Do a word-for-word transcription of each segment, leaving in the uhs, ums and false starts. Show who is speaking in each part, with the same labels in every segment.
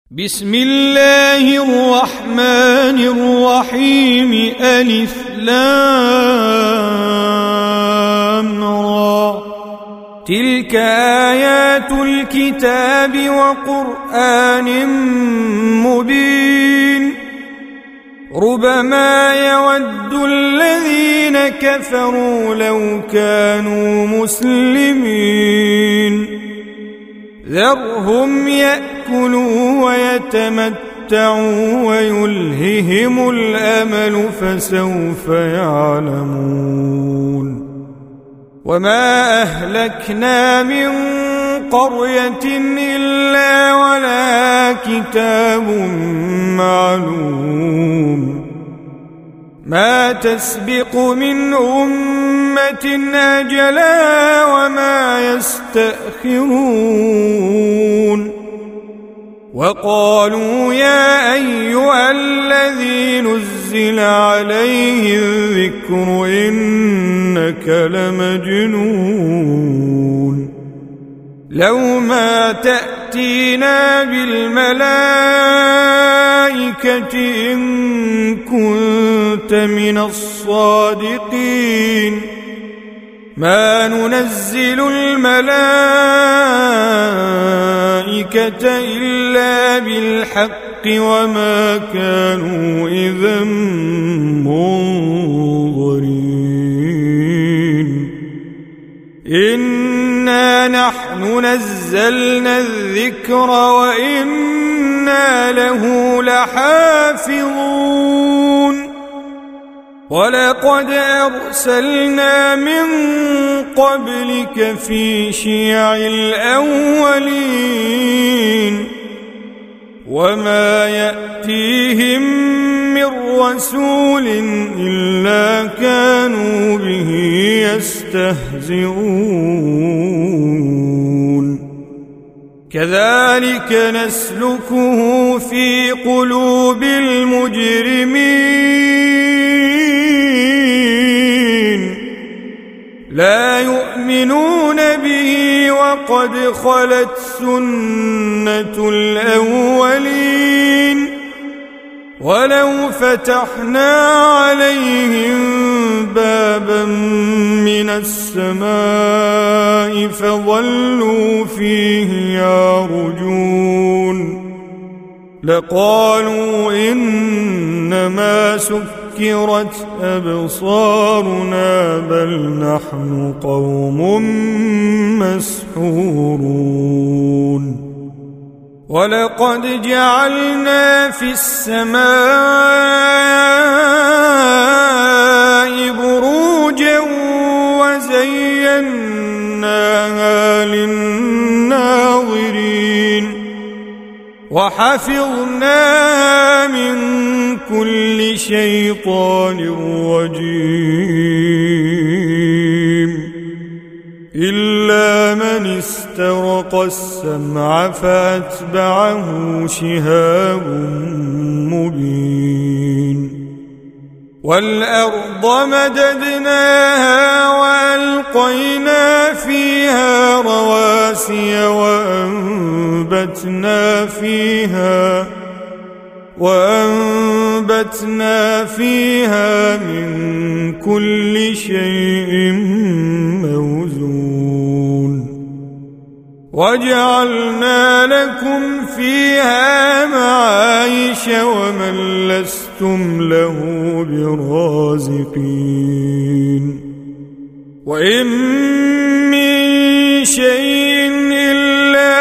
Speaker 1: بسم الله الرحمن الرحيم ألف لام را تلك آيات الكتاب وقرآن مبين ربما يود الذين كفروا لو كانوا مسلمين ذرهم يأكلوا ويتمتعوا ويلههم الأمل فسوف يعلمون وما أهلكنا من قرية إلا ولها كتاب معلوم ما تسبق من أمة أجلا وما يستأخرون وقالوا يا أيها الذي نزل عليه الذكر إنك لمجنون لو ما تأتينا بالملائكة إن كنت من الصادقين ما ننزل الملائكة إلا بالحق وما كانوا إذا منظرين إنا نحن نزلنا الذكر وإنا له لحافظون ولقد أرسلنا من قبلك في شيع الأولين وما يأتيهم من رسول إلا كانوا به يستهزئون كذلك نسلكه في قلوب المجرمين لا يؤمنون به وقد خلت سنة الأولين ولو فتحنا عليهم بابا من السماء فظلوا فيه يعرجون لقالوا إنما سكرت أبصارنا بل نحن قوم مسحورون ولقد جعلنا في السماء بروجا وزيناها للناظرين وحفظناها من كل شيطان رجيم إلا من استرق السمع فأتبعه شهاب مبين والأرض مددناها وألقينا فيها رواسي وأنبتنا فيها وأنبتنا فيها من كل شيء موزون وجعلنا لكم فيها معايش ومن لستم له برازقين وإن من شيء إلا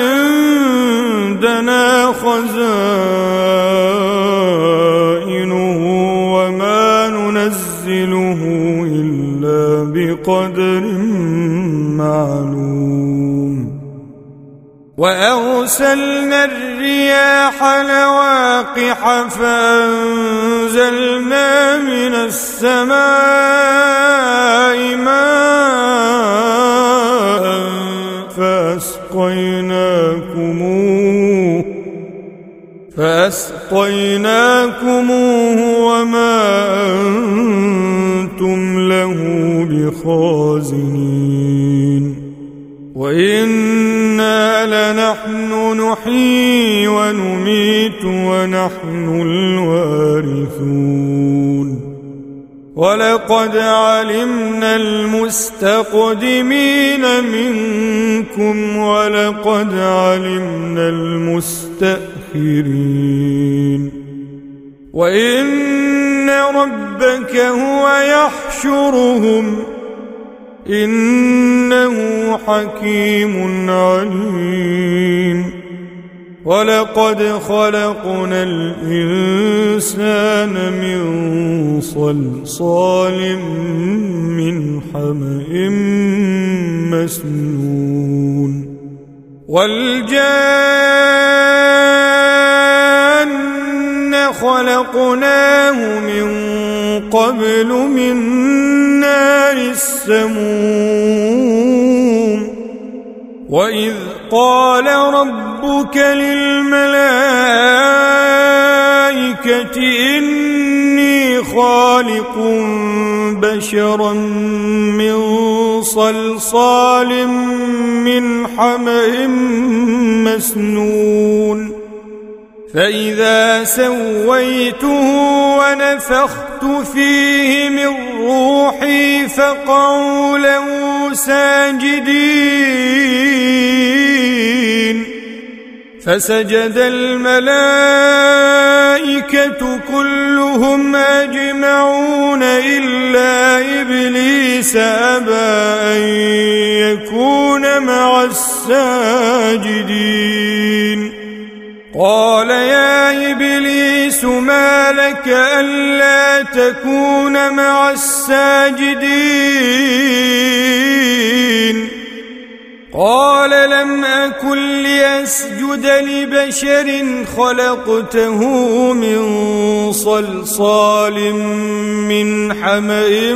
Speaker 1: عندنا خزائنه وما ننزله إلا بقدر معلوم وأرسلنا الرياح لواقح فأنزلنا من السماء ماء فأسقيناكموه فأسقيناكموه وما أنتم له بخازنين وإنا نحن نحيي ونميت ونحن الوارثون ولقد علمنا المستقدمين منكم ولقد علمنا المستأخرين وإن ربك هو يحشرهم إنه حكيم عليم ولقد خلقنا الإنسان من صلصال من حمإ مسنون والجان خلقناه من قبل من نار السموم وإذ قال ربك للملائكة إني خالق بشرا من صلصال من حمإ مسنون فإذا سويته ونفخت فيه من روحي فقعوا له ساجدين فسجد الملائكة كلهم أجمعون إلا إبليس أبى أن يكون مع الساجدين قال يا إبليس ما لك ألا تكون مع الساجدين قال لم أكن لأسجد لبشر خلقته من صلصال من حمإ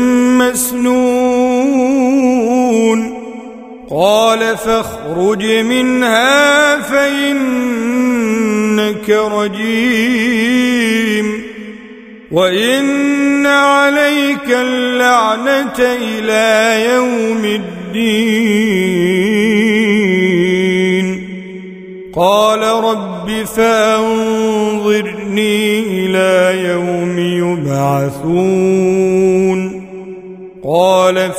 Speaker 1: مسنون قال فاخرج منها فإنك رجيم وإن عليك اللعنة إلى يوم الدين قال رب فأنظرني إلى يوم يبعثون قال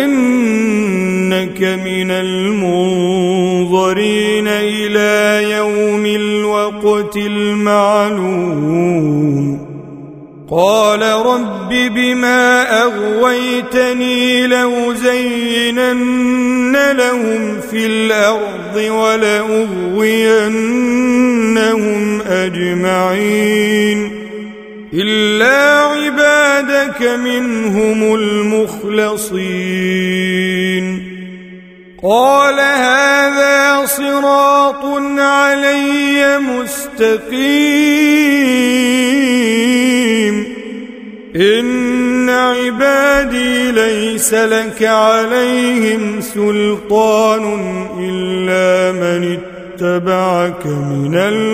Speaker 1: فإنك من المنظرين إلى يوم الوقت المعلوم قال رب بما أغويتني لأزينن لهم في الأرض ولأغوينهم أجمعين إلا عبادك منهم المخلصين قال هذا صراط علي مستقيم إن عبادي ليس لك عليهم سلطان إلا من اتبعك من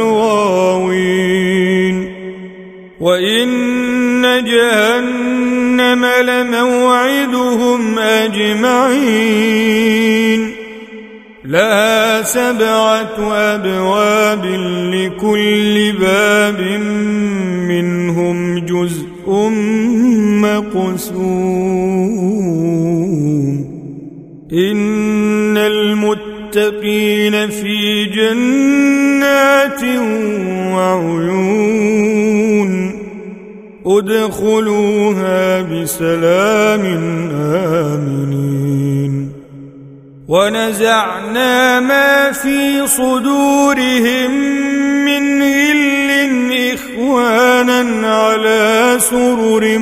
Speaker 1: الغاوين وإن جهنم لموعدهم أجمعين لها سبعة أبواب لكل باب منهم جزء مقسوم إن المتقين في جنات وعيون ادخلوها بسلام آمنين ونزعنا ما في صدورهم من غل إخوانا على سرر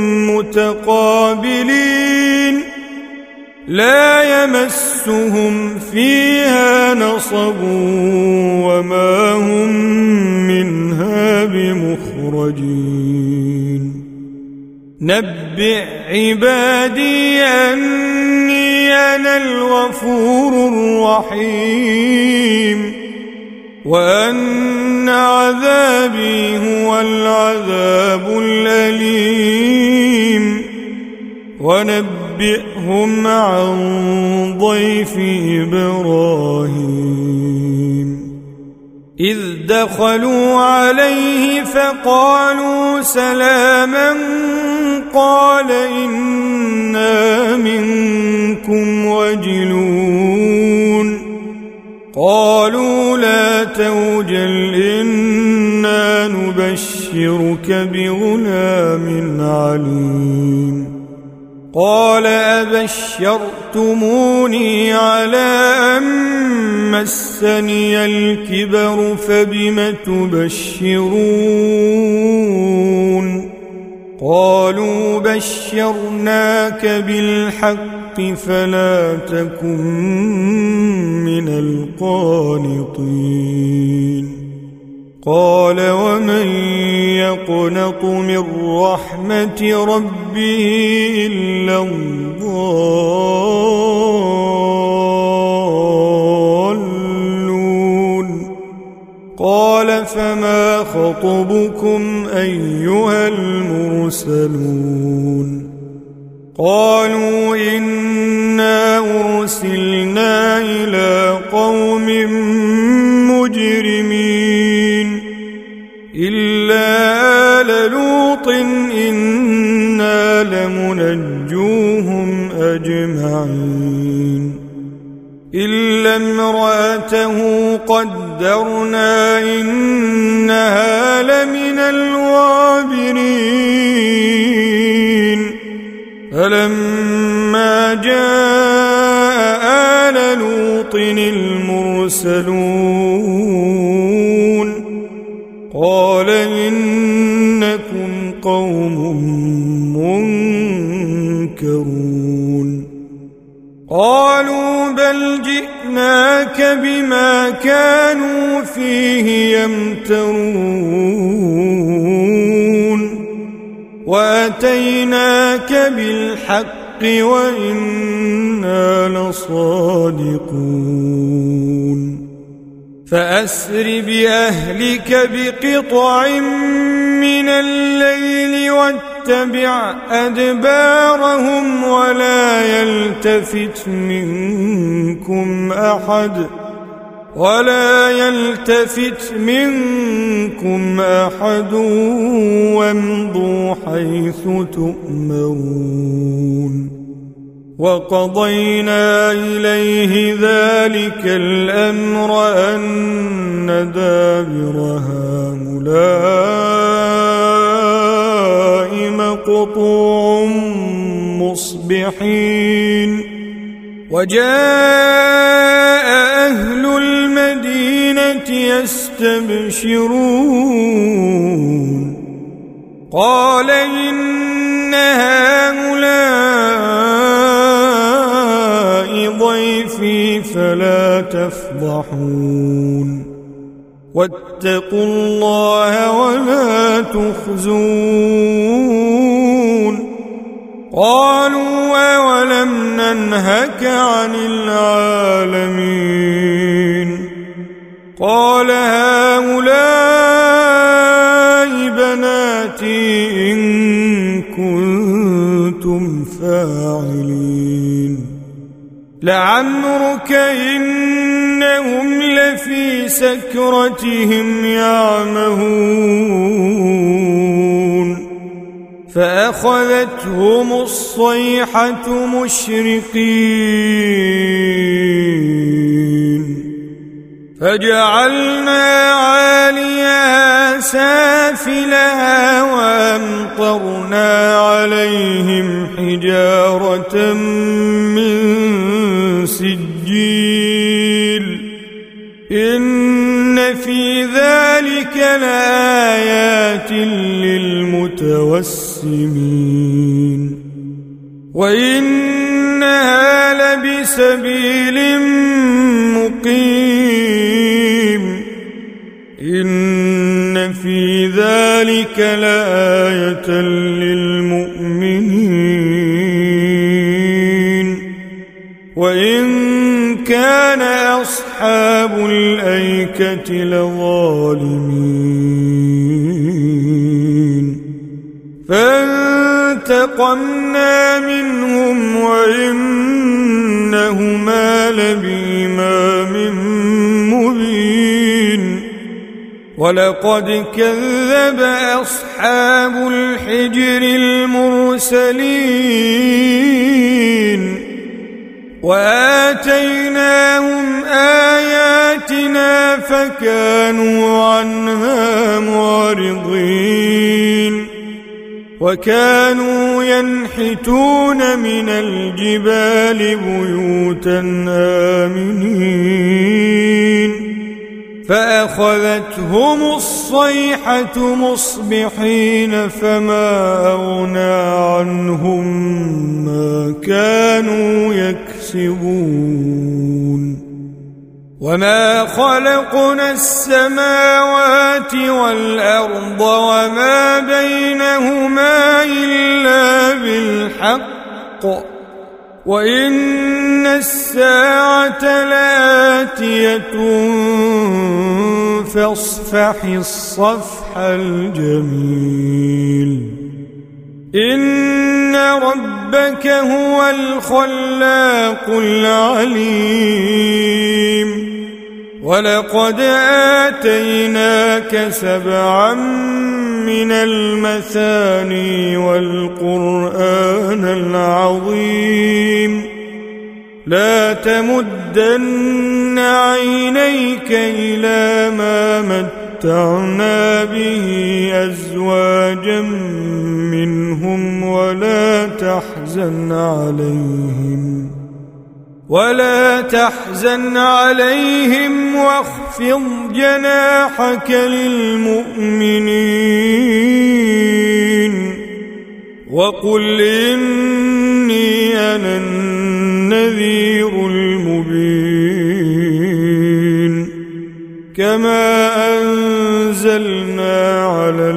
Speaker 1: متقابلين لا يمسهم فيها نصب وما هم منها بمخرجين نبئ عبادي أني أنا الغفور الرحيم وأن عذابي هو العذاب الأليم ونبئهم عن ضيف إبراهيم إذ دخلوا عليه فقالوا سلاما قال إنا منكم وجلون قالوا لا توجل إنا نبشرك بغلام عليم قال أبشرتموني على أن مسني الكبر فبم تبشرون قالوا بشرناك بالحق فلا تكن من القانطين قال ومن يقنط من رحمة ربه إلا الضالون قال فما خطبكم أيها المرسلون قالوا إنا أرسلنا إلى قوم مجرمين إلا آل لوط إنا لمنجوهم أجمعين إلا امرأته قدرنا إنها لمن الغابرين فلما جاء آل لوط المرسلون قال إنكم قوم منكرون قالوا بل جئناك بما كانوا فيه يمترون وأتيناك بالحق وإنا لصادقون فأسر بأهلك بقطع من الليل واتبع أدبارهم ولا يلتفت منكم أحد ولا يلتفت منكم أحد وامضوا حيث تؤمرون وقضينا إليه ذلك الأمر أن دابر هؤلاء مقطوع مصبحين وجاء أهل المدينة يستبشرون قال إن هؤلاء ضيفي فلا تفضحون واتقوا الله ولا تخزون قالوا أولم ننهك عن العالمين قال هؤلاء بناتي إن كنتم فاعلين لعمرك إنهم لفي سكرتهم يعمهون فأخذتهم الصيحة مشرقين فجعلنا عاليها سافلها وأمطرنا عليهم حجارة من سجيل إن في ذلك لآيات للمتوسمين وإنها لبسبيل مقيم إن في ذلك لآية للمؤمنين وإن كان أصحاب الأيكة لظالمين فانتقمنا منهم وإنهما لبإمام مبين ولقد كذب أصحاب الحجر المرسلين وآتيناهم آياتنا فكانوا عنها معرضين وكانوا ينحتون من الجبال بيوتا آمنين فأخذتهم الصيحة مصبحين فما أغنى عنهم ما كانوا يكسبون وما خلقنا السماوات والأرض وما بينهما إلا بالحق وإن الساعة لآتية فاصفح الصفح الجميل إن ربك هو الخلاق العليم ولقد آتيناك سبعا من المثاني والقرآن العظيم لا تمدن عينيك إلى ما متعنا به أزواجا منهم ولا تحزن عليهم ولا تحزن عليهم واخفض جناحك للمؤمنين وقل إني أنا النذير المبين كما أنزلنا على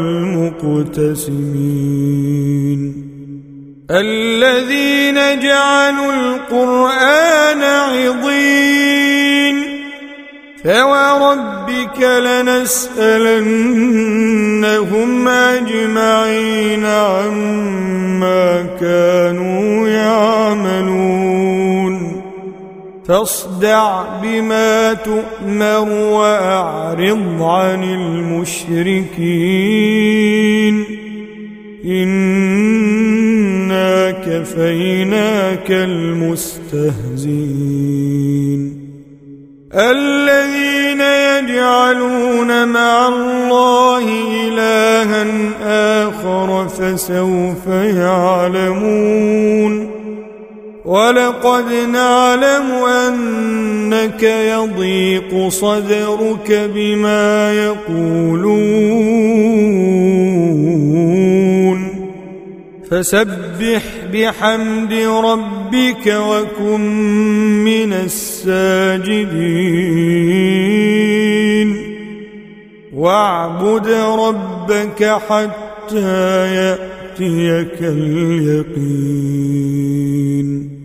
Speaker 1: المقتسمين الذين جعلوا القرآن عضين فوربك لنسألنهم أجمعين عما كانوا يعملون فاصدع بما تؤمر وأعرض عن المشركين إنا كفيناك المستهزئين الذين يجعلون مع الله إلها آخر فسوف يعلمون ولقد نعلم أنك يضيق صدرك بما يقولون فسبح بحمد ربك وكن من الساجدين واعبد ربك حتى يأتيك اليقين